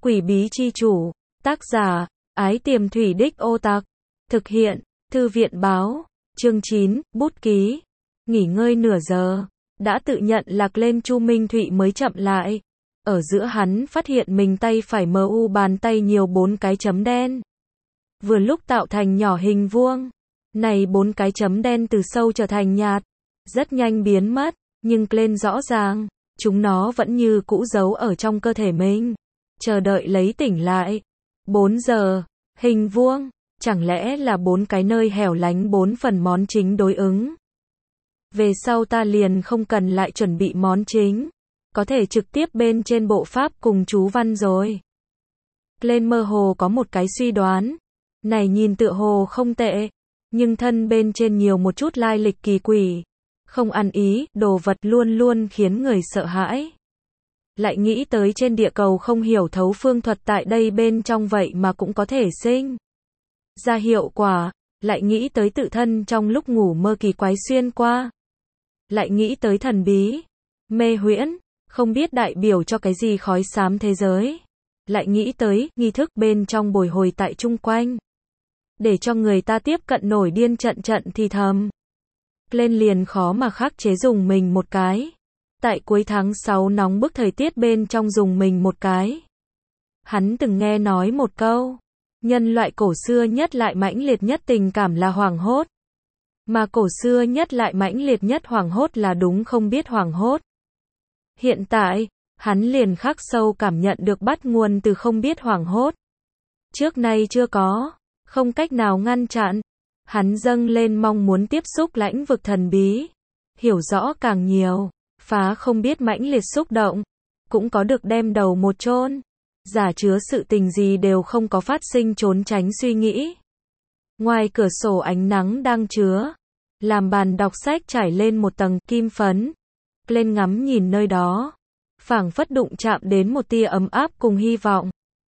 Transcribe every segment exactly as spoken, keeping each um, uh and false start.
Quỷ bí chi chủ, tác giả, Ái Tiềm Thủy Đích Ô Tặc, thực hiện, Thư viện báo, chương chín, bút ký, nghỉ ngơi nửa giờ, đã tự nhận lạc lên Chu Minh Thụy mới chậm lại. Ở giữa hắn phát hiện mình tay phải mờ u bàn tay nhiều bốn cái chấm đen. Vừa lúc tạo thành nhỏ hình vuông. Này bốn cái chấm đen từ sâu trở thành nhạt, rất nhanh biến mất, nhưng lên rõ ràng, chúng nó vẫn như cũ giấu ở trong cơ thể mình, chờ đợi lấy tỉnh lại. Bốn giờ, hình vuông, chẳng lẽ là bốn cái nơi hẻo lánh bốn phần món chính đối ứng. Về sau ta liền không cần lại chuẩn bị món chính, có thể trực tiếp bên trên bộ pháp cùng chú văn rồi. Lên mơ hồ có một cái suy đoán, này nhìn tựa hồ không tệ, nhưng thân bên trên nhiều một chút lai lịch kỳ quỷ, không ăn ý, đồ vật luôn luôn khiến người sợ hãi. Lại nghĩ tới trên địa cầu không hiểu thấu phương thuật tại đây bên trong vậy mà cũng có thể sinh ra hiệu quả, lại nghĩ tới tự thân trong lúc ngủ mơ kỳ quái xuyên qua. Lại nghĩ tới thần bí, mê huyễn, không biết đại biểu cho cái gì khói xám thế giới. Lại nghĩ tới nghi thức bên trong bồi hồi tại chung quanh, để cho người ta tiếp cận nổi điên trận trận thì thầm. Lên liền khó mà khắc chế dùng mình một cái. Tại cuối tháng sáu nóng bức thời tiết bên trong dùng mình một cái. Hắn từng nghe nói một câu, nhân loại cổ xưa nhất lại mãnh liệt nhất tình cảm là hoảng hốt. Mà cổ xưa nhất lại mãnh liệt nhất hoảng hốt là đúng không biết hoảng hốt. Hiện tại, hắn liền khắc sâu cảm nhận được bắt nguồn từ không biết hoảng hốt. Trước nay chưa có, không cách nào ngăn chặn. Hắn dâng lên mong muốn tiếp xúc lãnh vực thần bí, hiểu rõ càng nhiều, phá không biết mãnh liệt xúc động, cũng có được đem đầu một chôn, giả chứa sự tình gì đều không có phát sinh trốn tránh suy nghĩ. Ngoài cửa sổ ánh nắng đang chứa, làm bàn đọc sách trải lên một tầng kim phấn, lên ngắm nhìn nơi đó, phảng phất đụng chạm đến một tia ấm áp cùng hy vọng.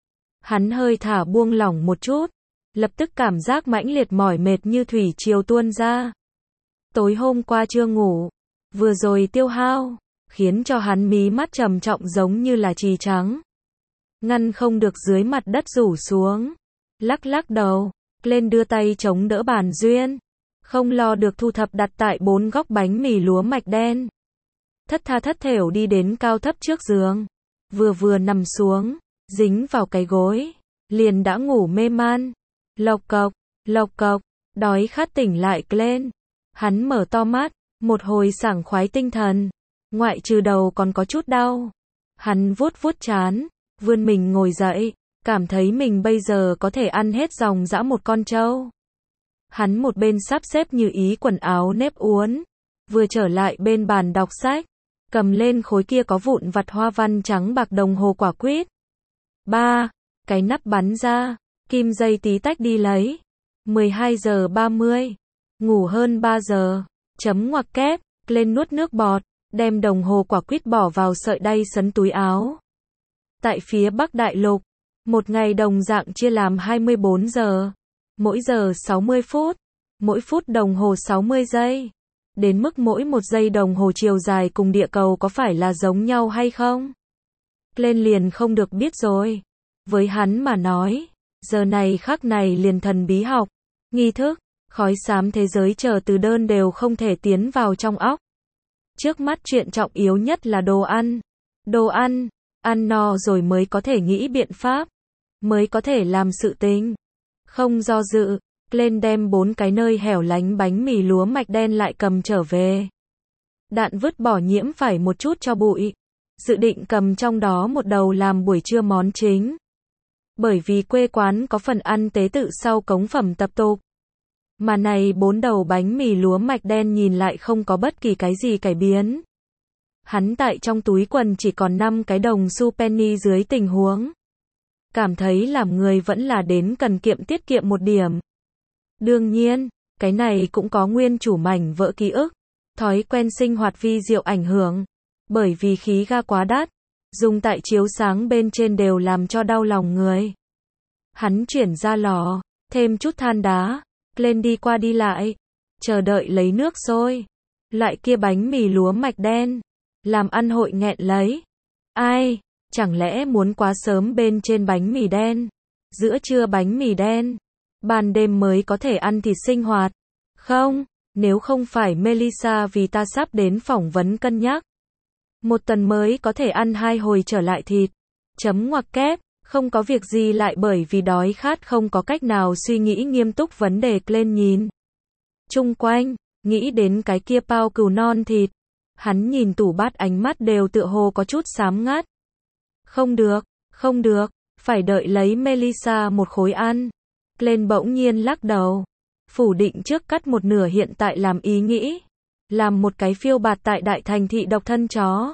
Hắn hơi thả buông lỏng một chút, lập tức cảm giác mãnh liệt mỏi mệt như thủy triều tuôn ra. Tối hôm qua chưa ngủ, vừa rồi tiêu hao, khiến cho hắn mí mắt trầm trọng giống như là chì trắng. Ngăn không được dưới mặt đất rủ xuống, lắc lắc đầu, lên đưa tay chống đỡ bàn duyên, không lo được thu thập đặt tại bốn góc bánh mì lúa mạch đen. Thất tha thất thểu đi đến cao thấp trước giường, vừa vừa nằm xuống, dính vào cái gối, liền đã ngủ mê man. Lộc cộc, lộc cộc, đói khát tỉnh lại lên. Hắn mở to mắt, một hồi sảng khoái tinh thần, ngoại trừ đầu còn có chút đau. Hắn vuốt vuốt trán, vươn mình ngồi dậy, cảm thấy mình bây giờ có thể ăn hết dòng dã một con trâu. Hắn một bên sắp xếp như ý quần áo nếp uốn, vừa trở lại bên bàn đọc sách, cầm lên khối kia có vụn vặt hoa văn trắng bạc đồng hồ quả quýt. Ba, cái nắp bắn ra, kim dây tí tách đi lấy. mười hai giờ ba mươi, ngủ hơn ba giờ, chấm ngoặc kép, lên nuốt nước bọt, đem đồng hồ quả quýt bỏ vào sợi đay sấn túi áo. Tại phía Bắc Đại Lục, một ngày đồng dạng chia làm hai mươi bốn giờ, mỗi giờ sáu mươi phút, mỗi phút đồng hồ sáu mươi giây. Đến mức mỗi một giây đồng hồ chiều dài cùng địa cầu có phải là giống nhau hay không? Lên liền không được biết rồi. Với hắn mà nói, giờ này khắc này liền thần bí học, nghi thức, khói xám thế giới chờ từ đơn đều không thể tiến vào trong óc. Trước mắt chuyện trọng yếu nhất là đồ ăn. Đồ ăn, ăn no rồi mới có thể nghĩ biện pháp, mới có thể làm sự tình. Không do dự, lên đem bốn cái nơi hẻo lánh bánh mì lúa mạch đen lại cầm trở về. Đạn vứt bỏ nhiễm phải một chút cho bụi. Dự định cầm trong đó một đầu làm buổi trưa món chính. Bởi vì quê quán có phần ăn tế tự sau cống phẩm tập tục. Mà này bốn đầu bánh mì lúa mạch đen nhìn lại không có bất kỳ cái gì cải biến. Hắn tại trong túi quần chỉ còn năm cái đồng xu penny dưới tình huống. Cảm thấy làm người vẫn là đến cần kiệm tiết kiệm một điểm. Đương nhiên, cái này cũng có nguyên chủ mảnh vỡ ký ức, thói quen sinh hoạt vi diệu ảnh hưởng. Bởi vì khí ga quá đắt, dùng tại chiếu sáng bên trên đều làm cho đau lòng người. Hắn chuyển ra lò, thêm chút than đá, lên đi qua đi lại, chờ đợi lấy nước sôi. Loại kia bánh mì lúa mạch đen, làm ăn hội nghẹn lấy. Ai, Chẳng lẽ muốn quá sớm bên trên bánh mì đen? Giữa trưa bánh mì đen, ban đêm mới có thể ăn thịt sinh hoạt. Không, nếu không phải Melissa vì ta sắp đến phỏng vấn cân nhắc. Một tuần mới có thể ăn hai hồi trở lại thịt. Chấm ngoặc kép, không có việc gì lại bởi vì đói khát không có cách nào suy nghĩ nghiêm túc vấn đề. Lên nhìn chung quanh, nghĩ đến cái kia bao cừu non thịt. Hắn nhìn tủ bát ánh mắt đều tựa hồ có chút xám ngắt. Không được, không được, phải đợi lấy Melissa một khối ăn. Lên bỗng nhiên lắc đầu. Phủ định trước cắt một nửa hiện tại làm ý nghĩ. Làm một cái phiêu bạt tại đại thành thị độc thân chó.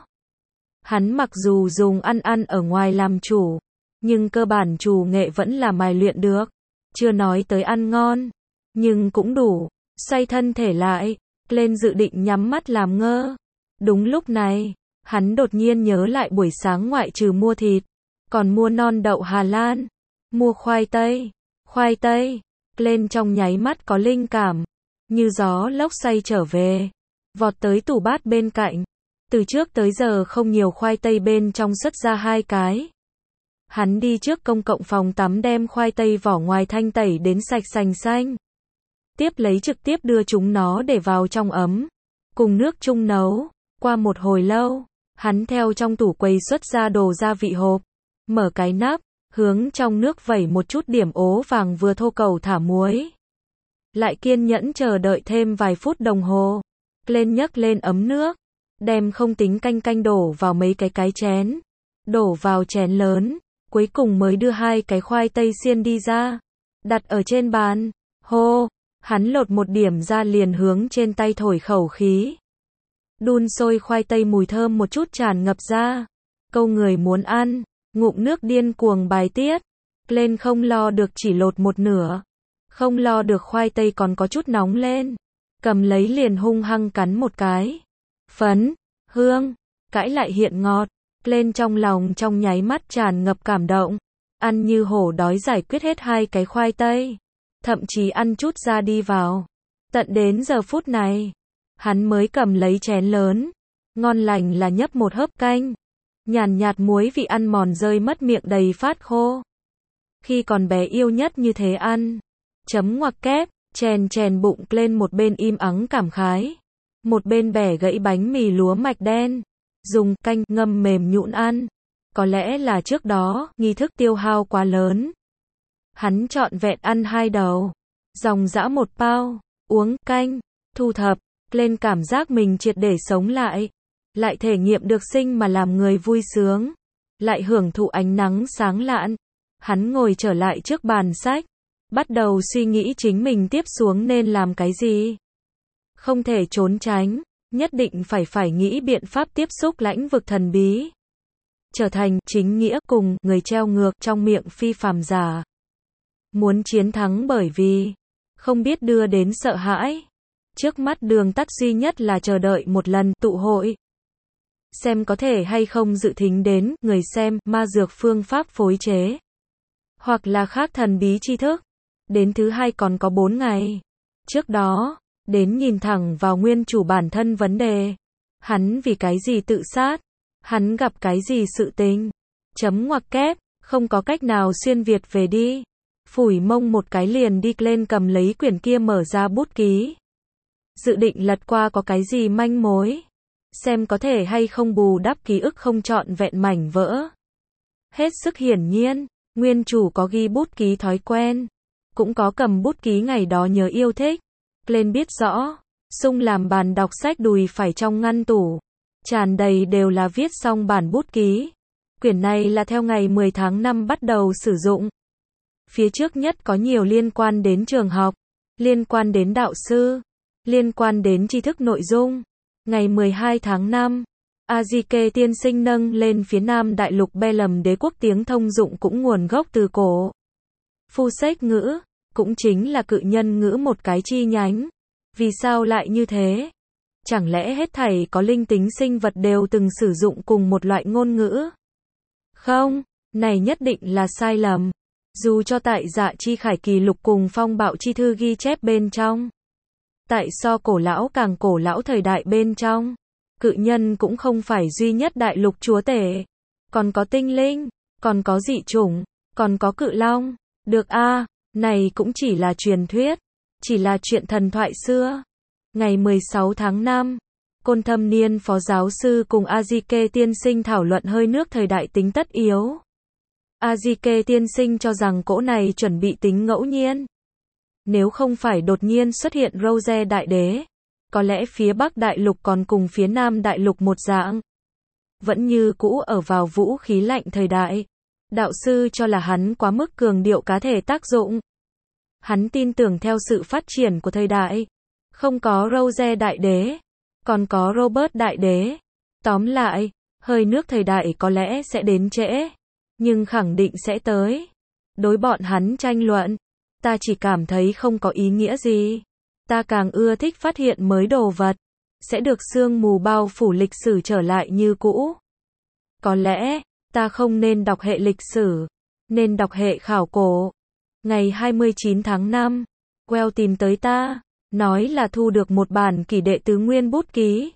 Hắn mặc dù dùng ăn ăn ở ngoài làm chủ, nhưng cơ bản chủ nghệ vẫn là mài luyện được. Chưa nói tới ăn ngon, nhưng cũng đủ. Xoay thân thể lại, lên dự định nhắm mắt làm ngơ. Đúng lúc này, hắn đột nhiên nhớ lại buổi sáng ngoại trừ mua thịt, còn mua non đậu Hà Lan, mua khoai tây, khoai tây. Lên trong nháy mắt có linh cảm, như gió lốc xoay trở về, vọt tới tủ bát bên cạnh. Từ trước tới giờ không nhiều khoai tây bên trong xuất ra hai cái. Hắn đi trước công cộng phòng tắm đem khoai tây vỏ ngoài thanh tẩy đến sạch sành xanh. Tiếp lấy trực tiếp đưa chúng nó để vào trong ấm, cùng nước chung nấu. Qua một hồi lâu, hắn theo trong tủ quầy xuất ra đồ gia vị hộp, mở cái nắp, hướng trong nước vẩy một chút điểm ố vàng vừa thô cầu thả muối. Lại kiên nhẫn chờ đợi thêm vài phút đồng hồ. Lên nhấc lên ấm nước, đem không tính canh canh đổ vào mấy cái cái chén, đổ vào chén lớn, cuối cùng mới đưa hai cái khoai tây xiên đi ra, đặt ở trên bàn. Hô, hắn lột một điểm ra liền hướng trên tay thổi khẩu khí. Đun sôi khoai tây mùi thơm một chút tràn ngập ra. Câu người muốn ăn, ngụm nước điên cuồng bài tiết. Lên không lo được chỉ lột một nửa. Không lo được khoai tây còn có chút nóng lên. Cầm lấy liền hung hăng cắn một cái. Phấn, hương, cãi lại hiện ngọt. Lên trong lòng trong nháy mắt tràn ngập cảm động. Ăn như hổ đói giải quyết hết hai cái khoai tây. Thậm chí ăn chút ra đi vào. Tận đến giờ phút này, hắn mới cầm lấy chén lớn. Ngon lành là nhấp một hớp canh. Nhàn nhạt muối vị ăn mòn rơi mất miệng đầy phát khô. Khi còn bé yêu nhất như thế ăn. Chấm ngoặc kép, chèn chèn bụng lên một bên im ắng cảm khái. Một bên bẻ gãy bánh mì lúa mạch đen. Dùng canh ngâm mềm nhũn ăn. Có lẽ là trước đó, nghi thức tiêu hao quá lớn. Hắn trọn vẹn ăn hai đầu. Dòng dã một bao. Uống canh. Thu thập. Lên cảm giác mình triệt để sống lại. Lại thể nghiệm được sinh mà làm người vui sướng. Lại hưởng thụ ánh nắng sáng lạn. Hắn ngồi trở lại trước bàn sách. Bắt đầu suy nghĩ chính mình tiếp xuống nên làm cái gì. Không thể trốn tránh. Nhất định phải phải nghĩ biện pháp tiếp xúc lãnh vực thần bí. Trở thành chính nghĩa cùng người treo ngược trong miệng phi phàm giả. Muốn chiến thắng bởi vì không biết đưa đến sợ hãi. Trước mắt đường tắt duy nhất là chờ đợi một lần tụ hội. Xem có thể hay không dự thính đến người xem ma dược phương pháp phối chế. Hoặc là khác thần bí tri thức. Đến thứ hai còn có bốn ngày. Trước đó, đến nhìn thẳng vào nguyên chủ bản thân vấn đề. Hắn vì cái gì tự sát? Hắn gặp cái gì sự tình? Chấm ngoặc kép, không có cách nào xuyên Việt về đi. Phủi mông một cái liền đi lên cầm lấy quyển kia mở ra bút ký. Dự định lật qua có cái gì manh mối. Xem có thể hay không bù đắp ký ức không trọn vẹn mảnh vỡ. Hết sức hiển nhiên, nguyên chủ có ghi bút ký thói quen. Cũng có cầm bút ký ngày đó nhớ yêu thích. Lên biết rõ, sung làm bàn đọc sách đùi phải trong ngăn tủ. Tràn đầy đều là viết xong bản bút ký. Quyển này là theo ngày mười tháng năm bắt đầu sử dụng. Phía trước nhất có nhiều liên quan đến trường học, liên quan đến đạo sư, liên quan đến tri thức nội dung. Ngày mười hai tháng năm, Azike tiên sinh nâng lên phía Nam Đại lục Be lầm đế quốc tiếng thông dụng cũng nguồn gốc từ cổ Phu Xếch ngữ, cũng chính là cự nhân ngữ một cái chi nhánh. Vì sao lại như thế? Chẳng lẽ hết thảy có linh tính sinh vật đều từng sử dụng cùng một loại ngôn ngữ? Không, này nhất định là sai lầm. Dù cho tại Dạ Chi Khải Kỳ Lục cùng Phong Bạo Chi Thư ghi chép bên trong. Tại so cổ lão càng cổ lão thời đại bên trong, cự nhân cũng không phải duy nhất đại lục chúa tể. còn có tinh linh, còn có dị chủng, còn có cự long. Được a, này cũng chỉ là truyền thuyết, chỉ là chuyện thần thoại xưa. Ngày mười sáu tháng năm, Côn Thâm Niên phó giáo sư cùng Azike tiên sinh thảo luận hơi nước thời đại tính tất yếu. Azike tiên sinh cho rằng cỗ này chuẩn bị tính ngẫu nhiên. Nếu không phải đột nhiên xuất hiện Rose đại đế, có lẽ phía Bắc đại lục còn cùng phía Nam đại lục một dạng. Vẫn như cũ ở vào vũ khí lạnh thời đại. Đạo sư cho là hắn quá mức cường điệu cá thể tác dụng. Hắn tin tưởng theo sự phát triển của thời đại, không có Rose đại đế, còn có Robert đại đế. Tóm lại, hơi nước thời đại có lẽ sẽ đến trễ, nhưng khẳng định sẽ tới. Đối bọn hắn tranh luận, ta chỉ cảm thấy không có ý nghĩa gì. Ta càng ưa thích phát hiện mới đồ vật, sẽ được sương mù bao phủ lịch sử trở lại như cũ. Có lẽ, ta không nên đọc hệ lịch sử, nên đọc hệ khảo cổ. Ngày hai mươi chín tháng năm, Well tìm tới ta, nói là thu được một bản kỷ đệ tứ nguyên bút ký.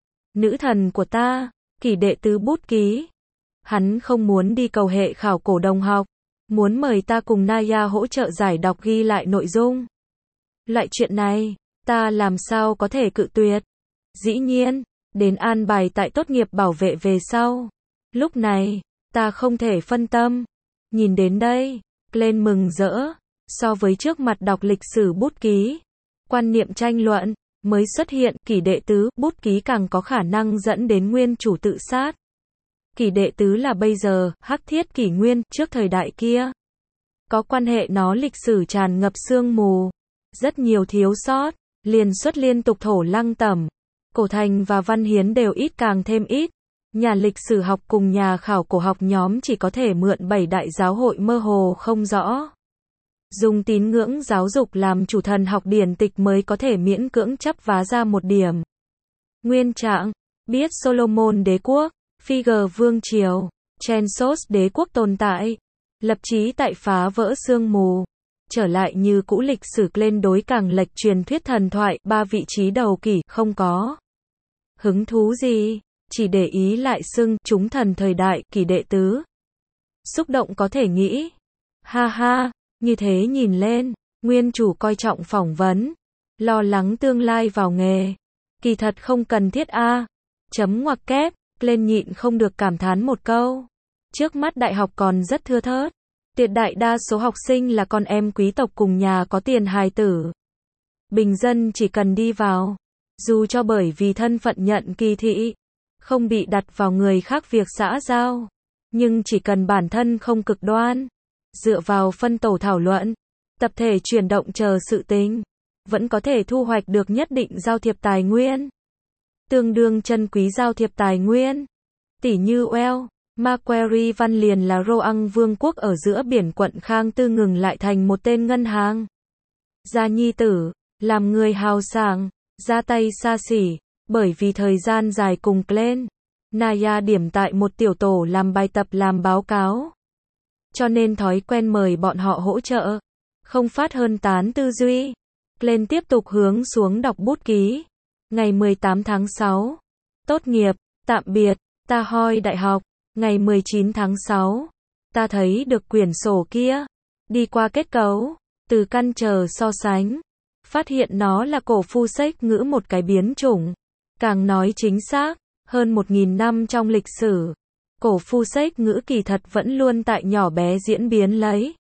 Nữ thần của ta, kỷ đệ tứ bút ký. Hắn không muốn đi cầu hệ khảo cổ đồng học, muốn mời ta cùng Naya hỗ trợ giải đọc ghi lại nội dung. Loại chuyện này, ta làm sao có thể cự tuyệt. Dĩ nhiên, đến an bài tại tốt nghiệp bảo vệ về sau. Lúc này, ta không thể phân tâm. Nhìn đến đây, lên mừng rỡ. So với trước mặt đọc lịch sử bút ký, quan niệm tranh luận, mới xuất hiện, kỷ đệ tứ, bút ký càng có khả năng dẫn đến nguyên chủ tự sát. Kỷ đệ tứ là bây giờ, hắc thiết kỷ nguyên, trước thời đại kia. Có quan hệ nó lịch sử tràn ngập sương mù. Rất nhiều thiếu sót, liền xuất liên tục thổ lăng tẩm. Cổ thành và văn hiến đều ít càng thêm ít. Nhà lịch sử học cùng nhà khảo cổ học nhóm chỉ có thể mượn bảy đại giáo hội mơ hồ không rõ. Dùng tín ngưỡng giáo dục làm chủ thần học điển tịch mới có thể miễn cưỡng chấp vá ra một điểm. Nguyên trạng, biết Solomon đế quốc, Figure vương triều, Chensos đế quốc tồn tại, lập chí tại phá vỡ sương mù. Trở lại như cũ lịch sử lên đối càng lệch truyền thuyết thần thoại, ba vị trí đầu kỷ, không có hứng thú gì, chỉ để ý lại xưng chúng thần thời đại, kỷ đệ tứ. Xúc động có thể nghĩ, ha ha, như thế nhìn lên, nguyên chủ coi trọng phỏng vấn, lo lắng tương lai vào nghề, kỳ thật không cần thiết a. Chấm ngoặc kép, lên nhịn không được cảm thán một câu. Trước mắt đại học còn rất thưa thớt. Tuyệt đại đa số học sinh là con em quý tộc cùng nhà có tiền hài tử. Bình dân chỉ cần đi vào, dù cho bởi vì thân phận nhận kỳ thị, không bị đặt vào người khác việc xã giao, nhưng chỉ cần bản thân không cực đoan, dựa vào phân tổ thảo luận, tập thể chuyển động chờ sự tình, vẫn có thể thu hoạch được nhất định giao thiệp tài nguyên. Tương đương chân quý giao thiệp tài nguyên. Tỷ như Well, Macquarie Văn liền là Roang vương quốc ở giữa biển quận Khang Tư ngừng lại thành một tên ngân hàng. Gia nhi tử, làm người hào sảng, ra tay xa xỉ, bởi vì thời gian dài cùng Glenn, Naya điểm tại một tiểu tổ làm bài tập làm báo cáo. Cho nên thói quen mời bọn họ hỗ trợ, không phát hơn tán tư duy. Glenn tiếp tục hướng xuống đọc bút ký. Ngày mười tám tháng sáu, tốt nghiệp, tạm biệt, ta hoi đại học. Ngày mười chín tháng sáu, ta thấy được quyển sổ kia, đi qua kết cấu, từ căn chờ so sánh, phát hiện nó là cổ phu sách ngữ một cái biến chủng. Càng nói chính xác, hơn một nghìn năm trong lịch sử, cổ phu sách ngữ kỳ thật vẫn luôn tại nhỏ bé diễn biến lấy.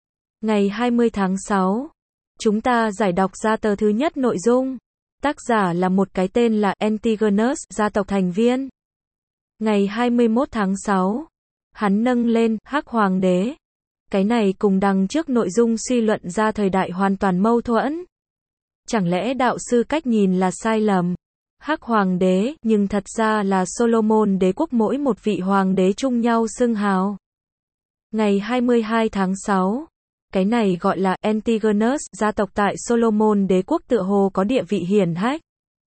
Ngày hai mươi tháng sáu, chúng ta giải đọc ra tờ thứ nhất nội dung. Tác giả là một cái tên là Antigonus, gia tộc thành viên. Ngày hai mươi mốt tháng sáu, hắn nâng lên Hắc Hoàng đế. Cái này cùng đằng trước nội dung suy luận ra thời đại hoàn toàn mâu thuẫn. Chẳng lẽ đạo sư cách nhìn là sai lầm? Hắc Hoàng đế, nhưng thật ra là Solomon đế quốc mỗi một vị hoàng đế chung nhau xưng hào. Ngày hai mươi hai tháng sáu, cái này gọi là Antigonus, gia tộc tại Solomon đế quốc tựa hồ có địa vị hiển hách.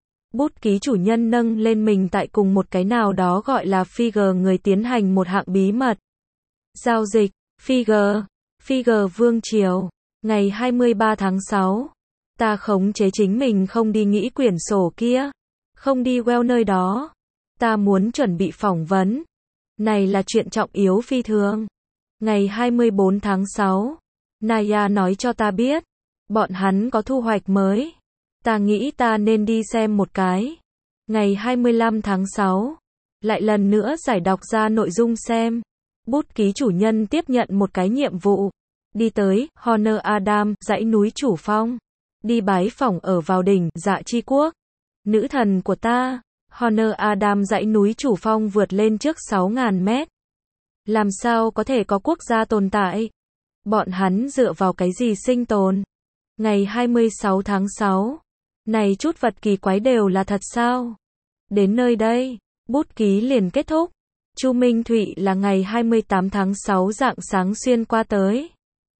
Bút ký chủ nhân nâng lên mình tại cùng một cái nào đó gọi là Figure người tiến hành một hạng bí mật. Giao dịch, Figure, Figure vương triều. Ngày hai mươi ba tháng sáu, ta khống chế chính mình không đi nghĩ quyển sổ kia, không đi Well nơi đó. Ta muốn chuẩn bị phỏng vấn. Này là chuyện trọng yếu phi thường. Ngày hai mươi tư tháng sáu, Naya nói cho ta biết, bọn hắn có thu hoạch mới. Ta nghĩ ta nên đi xem một cái. Ngày hai mươi lăm tháng sáu, lại lần nữa giải đọc ra nội dung xem. Bút ký chủ nhân tiếp nhận một cái nhiệm vụ. Đi tới Honor Adam, dãy núi Chủ Phong. Đi bái phỏng ở vào đỉnh Dạ Chi Quốc. Nữ thần của ta. Honor Adam, dãy núi Chủ Phong vượt lên trước sáu nghìn mét. Làm sao có thể có quốc gia tồn tại? Bọn hắn dựa vào cái gì sinh tồn? Ngày hai mươi sáu tháng sáu. Này chút vật kỳ quái đều là thật sao? Đến nơi đây, bút ký liền kết thúc. Chu Minh Thụy là ngày hai mươi tám tháng sáu rạng sáng xuyên qua tới.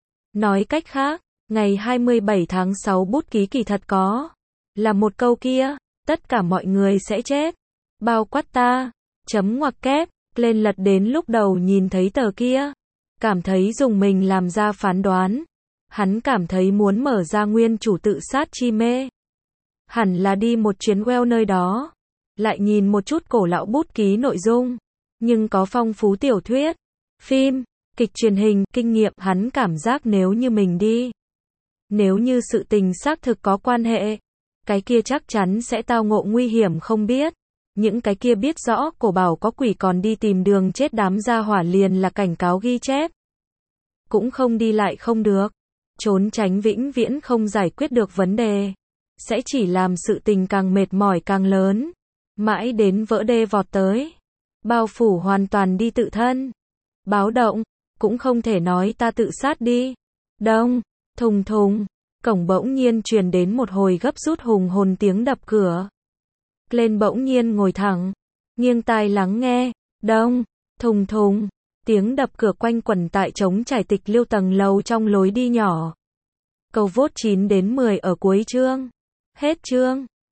Nói cách khác, ngày hai mươi bảy tháng sáu bút ký kỳ thật có. Là một câu kia, tất cả mọi người sẽ chết. Bao quát ta. Chấm ngoặc kép, lên lật đến lúc đầu nhìn thấy tờ kia. Cảm thấy dùng mình làm ra phán đoán. Hắn cảm thấy muốn mở ra nguyên chủ tự sát chi mê. Hẳn là đi một chuyến well nơi đó. Lại nhìn một chút cổ lão bút ký nội dung. Nhưng có phong phú tiểu thuyết, phim, kịch truyền hình, kinh nghiệm, hắn cảm giác nếu như mình đi. Nếu như sự tình xác thực có quan hệ, cái kia chắc chắn sẽ tao ngộ nguy hiểm không biết. Những cái kia biết rõ cổ bảo có quỷ còn đi tìm đường chết đám gia hỏa liền là cảnh cáo ghi chép. Cũng không đi lại không được. Trốn tránh vĩnh viễn không giải quyết được vấn đề. Sẽ chỉ làm sự tình càng mệt mỏi càng lớn. Mãi đến vỡ đê vọt tới. Bao phủ hoàn toàn đi tự thân. Báo động, cũng không thể nói ta tự sát đi. Đông, thùng thùng, cổng bỗng nhiên truyền đến một hồi gấp rút hùng hồn tiếng đập cửa. Lên bỗng nhiên ngồi thẳng, nghiêng tai lắng nghe. Đông, thùng thùng, tiếng đập cửa quanh quẩn tại trống trải tịch liêu tầng lầu trong lối đi nhỏ. Câu vốt chín đến mười ở cuối chương. Hết chương.